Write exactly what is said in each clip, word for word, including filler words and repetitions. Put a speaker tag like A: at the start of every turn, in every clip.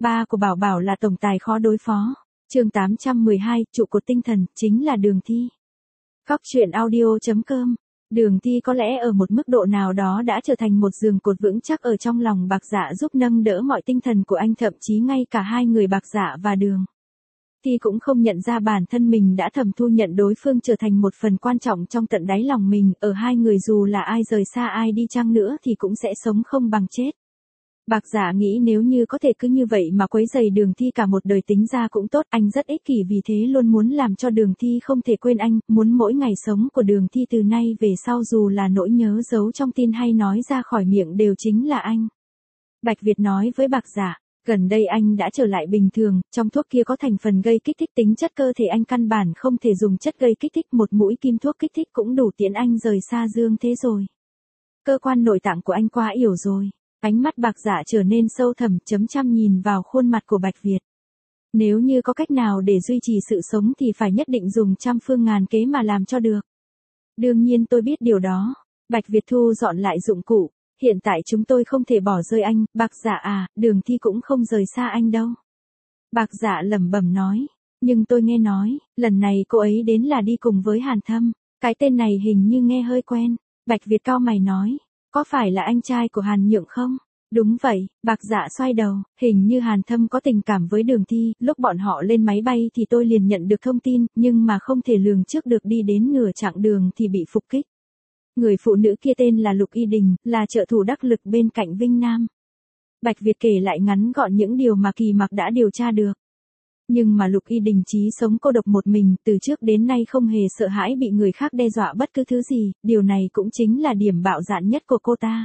A: Ba của Bảo Bảo là tổng tài khó đối phó. Chương tám trăm mười hai, trụ cột tinh thần, chính là Đường Thi. Cóc truyện audio chấm com. Đường Thi có lẽ ở một mức độ nào đó đã trở thành một giường cột vững chắc ở trong lòng Bạc Dạ, giúp nâng đỡ mọi tinh thần của anh, thậm chí ngay cả hai người Bạc Dạ và Đường Thi cũng không nhận ra bản thân mình đã thầm thu nhận đối phương trở thành một phần quan trọng trong tận đáy lòng mình. Ở hai người dù là ai rời xa ai đi chăng nữa thì cũng sẽ sống không bằng chết. Bạc Dạ nghĩ nếu như có thể cứ như vậy mà quấy rầy Đường Thi cả một đời tính ra cũng tốt, anh rất ích kỷ vì thế luôn muốn làm cho Đường Thi không thể quên anh, muốn mỗi ngày sống của Đường Thi từ nay về sau dù là nỗi nhớ giấu trong tin hay nói ra khỏi miệng đều chính là anh. Bạch Việt nói với Bạc Dạ, gần đây anh đã trở lại bình thường, trong thuốc kia có thành phần gây kích thích tính chất cơ thể anh căn bản không thể dùng chất gây kích thích, một mũi kim thuốc kích thích cũng đủ tiễn anh rời xa dương thế rồi. Cơ quan nội tạng của anh quá yểu rồi. Ánh mắt Bạc Dạ trở nên sâu thẳm, chấm chăm nhìn vào khuôn mặt của Bạch Việt. Nếu như có cách nào để duy trì sự sống thì phải nhất định dùng trăm phương ngàn kế mà làm cho được. Đương nhiên tôi biết điều đó. Bạch Việt thu dọn lại dụng cụ. Hiện tại chúng tôi không thể bỏ rơi anh. Bạc Dạ à, Đường Thi cũng không rời xa anh đâu. Bạc Dạ lẩm bẩm nói. Nhưng tôi nghe nói, lần này cô ấy đến là đi cùng với Hàn Thâm. Cái tên này hình như nghe hơi quen. Bạch Việt cau mày nói. Có phải là anh trai của Hàn Nhượng không? Đúng vậy, Bạc Dạ xoay đầu, hình như Hàn Thâm có tình cảm với Đường Thi, lúc bọn họ lên máy bay thì tôi liền nhận được thông tin, nhưng mà không thể lường trước được đi đến nửa chặng đường thì bị phục kích. Người phụ nữ kia tên là Lục Y Đình, là trợ thủ đắc lực bên cạnh Vinh Nam. Bạch Việt kể lại ngắn gọn những điều mà Kỳ Mặc đã điều tra được. Nhưng mà Lục Y Đình chí sống cô độc một mình, từ trước đến nay không hề sợ hãi bị người khác đe dọa bất cứ thứ gì, điều này cũng chính là điểm bạo dạn nhất của cô ta.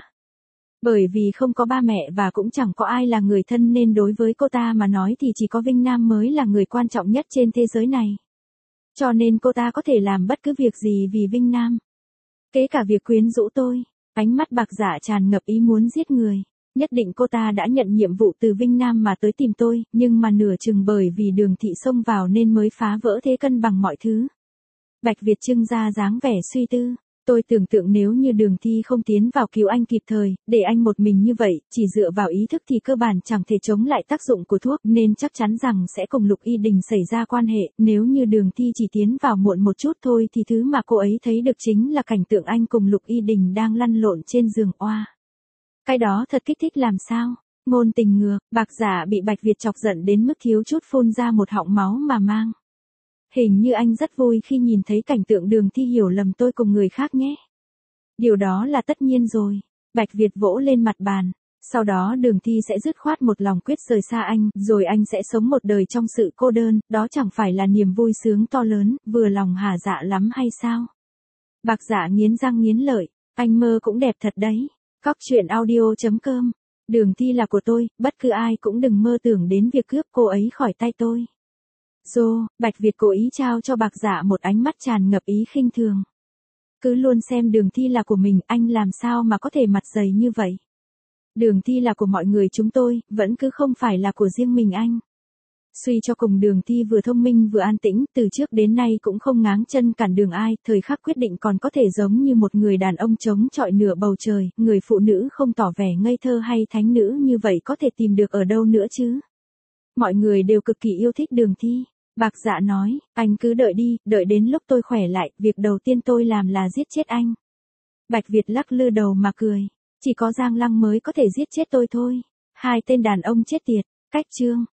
A: Bởi vì không có ba mẹ và cũng chẳng có ai là người thân nên đối với cô ta mà nói thì chỉ có Vinh Nam mới là người quan trọng nhất trên thế giới này. Cho nên cô ta có thể làm bất cứ việc gì vì Vinh Nam. Kể cả việc quyến rũ tôi. Ánh mắt Bạc Dạ tràn ngập ý muốn giết người. Nhất định cô ta đã nhận nhiệm vụ từ Vinh Nam mà tới tìm tôi, nhưng mà nửa chừng bởi vì Đường Thị xông vào nên mới phá vỡ thế cân bằng mọi thứ. Bạch Việt trưng ra dáng vẻ suy tư. Tôi tưởng tượng nếu như Đường Thi không tiến vào cứu anh kịp thời, để anh một mình như vậy, chỉ dựa vào ý thức thì cơ bản chẳng thể chống lại tác dụng của thuốc, nên chắc chắn rằng sẽ cùng Lục Y Đình xảy ra quan hệ. Nếu như Đường Thi chỉ tiến vào muộn một chút thôi thì thứ mà cô ấy thấy được chính là cảnh tượng anh cùng Lục Y Đình đang lăn lộn trên giường oa. Cái đó thật kích thích làm sao? Ngôn tình ngược, Bạc Dạ bị Bạch Việt chọc giận đến mức thiếu chút phun ra một họng máu mà mang. Hình như anh rất vui khi nhìn thấy cảnh tượng Đường Thi hiểu lầm tôi cùng người khác nhé. Điều đó là tất nhiên rồi. Bạch Việt vỗ lên mặt bàn. Sau đó Đường Thi sẽ dứt khoát một lòng quyết rời xa anh, rồi anh sẽ sống một đời trong sự cô đơn, đó chẳng phải là niềm vui sướng to lớn, vừa lòng Hà Dạ lắm hay sao? Bạc Dạ nghiến răng nghiến lợi, anh mơ cũng đẹp thật đấy. Cóc truyện audio chấm com. Đường Thi là của tôi, bất cứ ai cũng đừng mơ tưởng đến việc cướp cô ấy khỏi tay tôi. Dô, Bạch Việt cố ý trao cho Bạc Dạ một ánh mắt tràn ngập ý khinh thường. Cứ luôn xem Đường Thi là của mình, anh làm sao mà có thể mặt dày như vậy? Đường Thi là của mọi người chúng tôi, vẫn cứ không phải là của riêng mình anh. Suy cho cùng Đường Thi vừa thông minh vừa an tĩnh, từ trước đến nay cũng không ngáng chân cản đường ai, thời khắc quyết định còn có thể giống như một người đàn ông chống chọi nửa bầu trời, người phụ nữ không tỏ vẻ ngây thơ hay thánh nữ như vậy có thể tìm được ở đâu nữa chứ? Mọi người đều cực kỳ yêu thích Đường Thi. Bạc Dạ nói, anh cứ đợi đi, đợi đến lúc tôi khỏe lại, việc đầu tiên tôi làm là giết chết anh. Bạch Việt lắc lư đầu mà cười, chỉ có Giang Lăng mới có thể giết chết tôi thôi. Hai tên đàn ông chết tiệt, cách chương.